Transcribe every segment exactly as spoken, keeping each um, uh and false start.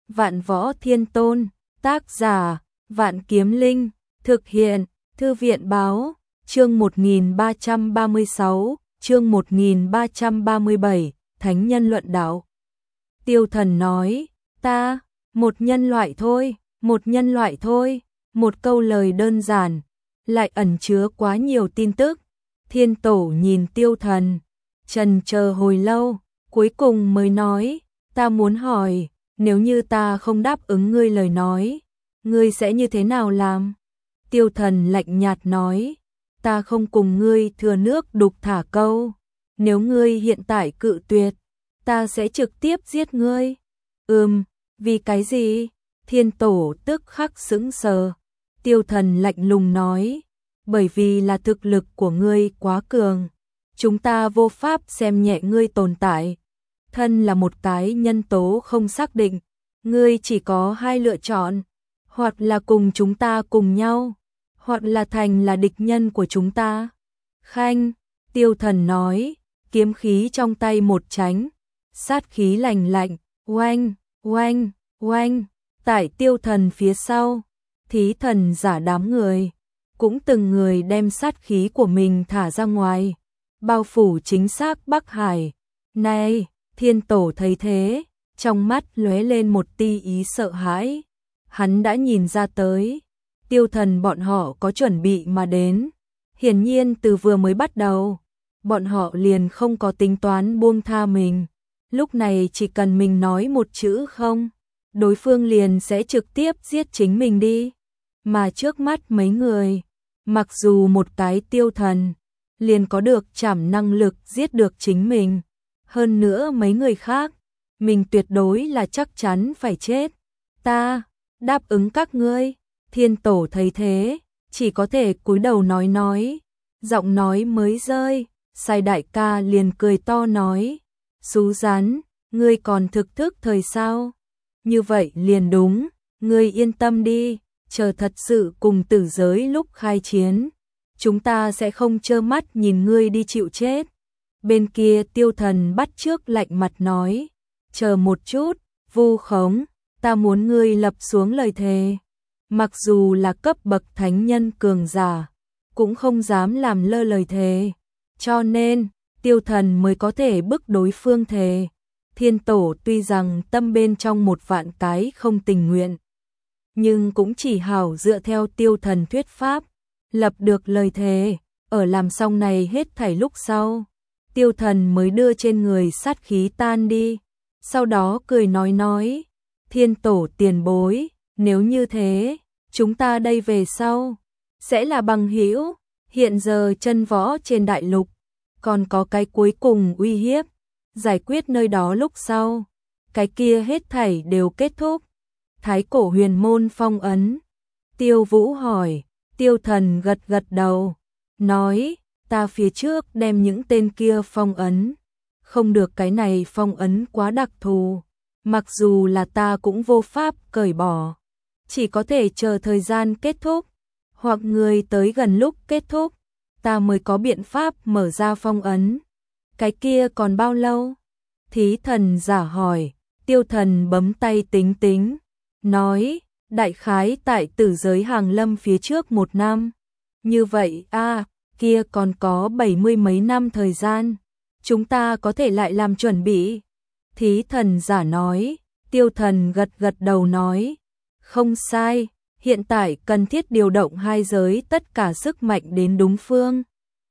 Vạn Võ Thiên Tôn, tác giả, Vạn Kiếm Linh, thực hiện, Thư viện báo, chương một nghìn ba trăm ba mươi sáu, chương một nghìn ba trăm ba mươi bảy, Thánh Nhân Luận Đạo. Tiêu Thần nói, ta, một nhân loại thôi, một nhân loại thôi, một câu lời đơn giản, lại ẩn chứa quá nhiều tin tức. Thiên Tổ nhìn Tiêu Thần, trần chờ hồi lâu, cuối cùng mới nói, ta muốn hỏi, nếu như ta không đáp ứng ngươi lời nói, ngươi sẽ như thế nào làm? Tiêu Thần lạnh nhạt nói, ta không cùng ngươi thừa nước đục thả câu, nếu ngươi hiện tại cự tuyệt, ta sẽ trực tiếp giết ngươi. Ừm, vì cái gì? Thiên Tổ tức khắc sững sờ. Tiêu Thần lạnh lùng nói, bởi vì là thực lực của ngươi quá cường, chúng ta vô pháp xem nhẹ ngươi tồn tại. Thân là một cái nhân tố không xác định, ngươi chỉ có hai lựa chọn, hoặc là cùng chúng ta cùng nhau, hoặc là thành là địch nhân của chúng ta. Khanh, Tiêu Thần nói, kiếm khí trong tay một tránh, sát khí lạnh lạnh, oanh, oanh, oanh, tại Tiêu Thần phía sau, thí thần giả đám người, cũng từng người đem sát khí của mình thả ra ngoài, bao phủ chính xác Bắc Hải. Này, Thiên Tổ thấy thế, trong mắt lóe lên một tia ý sợ hãi. Hắn đã nhìn ra tới, Tiêu Thần bọn họ có chuẩn bị mà đến. Hiển nhiên từ vừa mới bắt đầu, bọn họ liền không có tính toán buông tha mình. Lúc này chỉ cần mình nói một chữ không, đối phương liền sẽ trực tiếp giết chính mình đi. Mà trước mắt mấy người, mặc dù một cái Tiêu Thần, liền có được trảm năng lực giết được chính mình. Hơn nữa mấy người khác, mình tuyệt đối là chắc chắn phải chết. Ta, đáp ứng các ngươi. Thiên Tổ thấy thế, chỉ có thể cúi đầu nói nói. Giọng nói mới rơi, Sai đại ca liền cười to nói, Sú Rắn, ngươi còn thực thức thời sao? Như vậy liền đúng, ngươi yên tâm đi, chờ thật sự cùng tử giới lúc khai chiến, chúng ta sẽ không trơ mắt nhìn ngươi đi chịu chết. Bên kia Tiêu Thần bắt trước lạnh mặt nói, chờ một chút, Vu Khống, ta muốn ngươi lập xuống lời thề. Mặc dù là cấp bậc thánh nhân cường giả, cũng không dám làm lơ lời thề. Cho nên, Tiêu Thần mới có thể bức đối phương thề. Thiên Tổ tuy rằng tâm bên trong một vạn cái không tình nguyện, nhưng cũng chỉ hảo dựa theo Tiêu Thần thuyết pháp, lập được lời thề. Ở làm xong này hết thảy lúc sau, Tiêu Thần mới đưa trên người sát khí tan đi. Sau đó cười nói nói, Thiên Tổ tiền bối, nếu như thế, chúng ta đây về sau sẽ là bằng hữu. Hiện giờ chân võ trên đại lục còn có cái cuối cùng uy hiếp, giải quyết nơi đó lúc sau, cái kia hết thảy đều kết thúc. Thái Cổ Huyền Môn phong ấn. Tiêu Vũ hỏi, Tiêu Thần gật gật đầu, nói, ta phía trước đem những tên kia phong ấn, không được, cái này phong ấn quá đặc thù, mặc dù là ta cũng vô pháp cởi bỏ, chỉ có thể chờ thời gian kết thúc, hoặc người tới gần lúc kết thúc, ta mới có biện pháp mở ra phong ấn. Cái kia còn bao lâu? Thí thần giả hỏi. Tiêu Thần bấm tay tính tính, nói, đại khái tại tử giới hàng lâm phía trước một năm. Như vậy a à, kia còn có bảy mươi mấy năm thời gian, chúng ta có thể lại làm chuẩn bị. Thí thần giả nói. Tiêu Thần gật gật đầu nói, không sai, hiện tại cần thiết điều động hai giới tất cả sức mạnh đến đúng phương.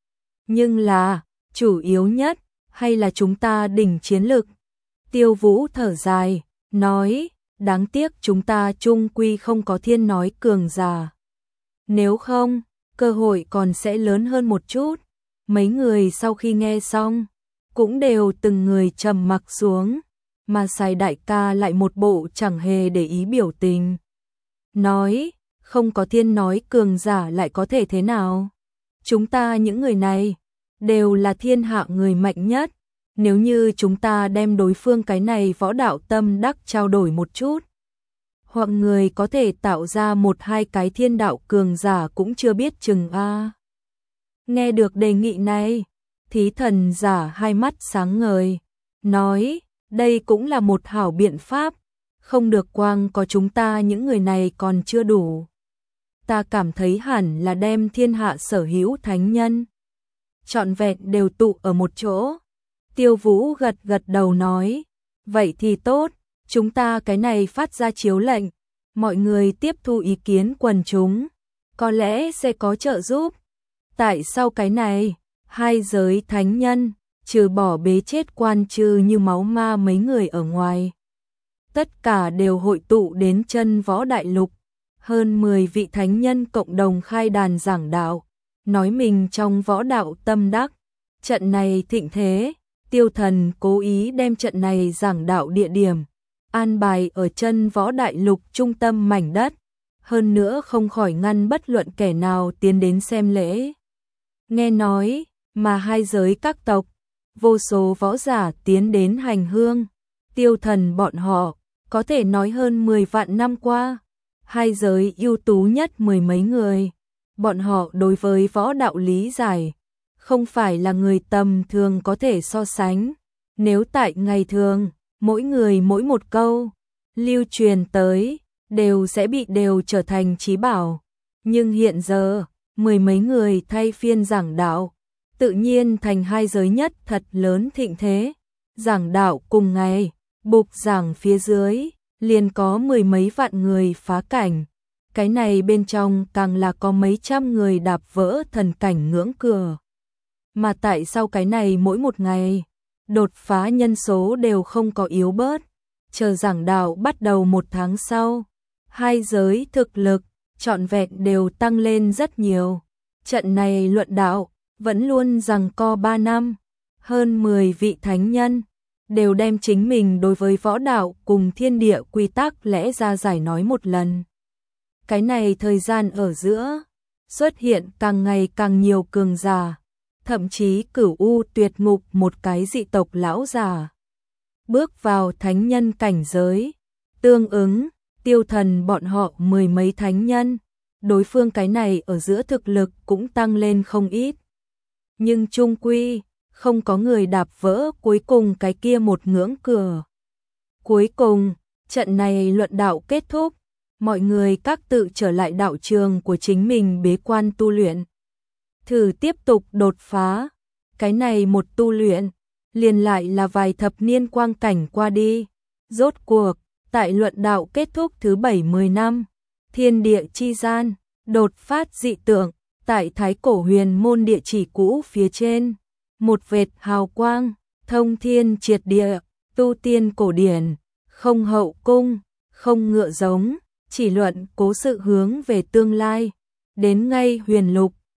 Nhưng là, chủ yếu nhất, hay là chúng ta đỉnh chiến lực? Tiêu Vũ thở dài, nói, đáng tiếc chúng ta chung quy không có thiên nói cường giả. Nếu không, cơ hội còn sẽ lớn hơn một chút. Mấy người sau khi nghe xong, cũng đều từng người trầm mặc xuống, mà Sai đại ca lại một bộ chẳng hề để ý biểu tình. Nói, không có thiên nói cường giả lại có thể thế nào? Chúng ta những người này, đều là thiên hạ người mạnh nhất. Nếu như chúng ta đem đối phương cái này võ đạo tâm đắc trao đổi một chút, hoặc người có thể tạo ra một hai cái thiên đạo cường giả cũng chưa biết chừng a. Nghe được đề nghị này, thí thần giả hai mắt sáng ngời, nói, đây cũng là một hảo biện pháp, không được quang có chúng ta những người này còn chưa đủ. Ta cảm thấy hẳn là đem thiên hạ sở hữu thánh nhân trọn vẹn đều tụ ở một chỗ. Tiêu Vũ gật gật đầu nói, vậy thì tốt, chúng ta cái này phát ra chiếu lệnh, mọi người tiếp thu ý kiến quần chúng, có lẽ sẽ có trợ giúp. Tại sao cái này, hai giới thánh nhân, trừ bỏ bế chết quan trừ như máu ma mấy người ở ngoài, tất cả đều hội tụ đến chân võ đại lục, hơn mười vị thánh nhân cộng đồng khai đàn giảng đạo, nói mình trong võ đạo tâm đắc, trận này thịnh thế, Tiêu Thần cố ý đem trận này giảng đạo địa điểm an bài ở chân võ đại lục trung tâm mảnh đất, hơn nữa không khỏi ngăn bất luận kẻ nào tiến đến xem lễ. Nghe nói, mà hai giới các tộc, vô số võ giả tiến đến hành hương, Tiêu Thần bọn họ, có thể nói hơn mười vạn năm qua, hai giới ưu tú nhất mười mấy người, bọn họ đối với võ đạo lý giải, không phải là người tầm thường có thể so sánh. Nếu tại ngày thường, mỗi người mỗi một câu, lưu truyền tới, đều sẽ bị đều trở thành chí bảo. Nhưng hiện giờ, mười mấy người thay phiên giảng đạo, tự nhiên thành hai giới nhất thật lớn thịnh thế. Giảng đạo cùng ngày, bục giảng phía dưới, liền có mười mấy vạn người phá cảnh. Cái này bên trong càng là có mấy trăm người đạp vỡ thần cảnh ngưỡng cửa. Mà tại sao cái này mỗi một ngày, đột phá nhân số đều không có yếu bớt. Chờ giảng đạo bắt đầu một tháng sau, hai giới thực lực, trọn vẹn đều tăng lên rất nhiều. Trận này luận đạo, vẫn luôn giằng co ba năm, hơn mười vị thánh nhân, đều đem chính mình đối với võ đạo cùng thiên địa quy tắc lẽ ra giải nói một lần. Cái này thời gian ở giữa, xuất hiện càng ngày càng nhiều cường giả, thậm chí Cửu U Tuyệt Ngục một cái dị tộc lão già bước vào thánh nhân cảnh giới, tương ứng, Tiêu Thần bọn họ mười mấy thánh nhân, đối phương cái này ở giữa thực lực cũng tăng lên không ít. Nhưng chung quy, không có người đạp vỡ cuối cùng cái kia một ngưỡng cửa. Cuối cùng, trận này luận đạo kết thúc, mọi người các tự trở lại đạo trường của chính mình bế quan tu luyện. Thử tiếp tục đột phá, cái này một tu luyện, liền lại là vài thập niên quang cảnh qua đi. Rốt cuộc, tại luận đạo kết thúc thứ bảy mươi năm, thiên địa chi gian, đột phát dị tượng, tại Thái Cổ Huyền Môn địa chỉ cũ phía trên, một vệt hào quang, thông thiên triệt địa, tu tiên cổ điển, không hậu cung, không ngựa giống, chỉ luận cố sự hướng về tương lai, đến ngay huyền lục,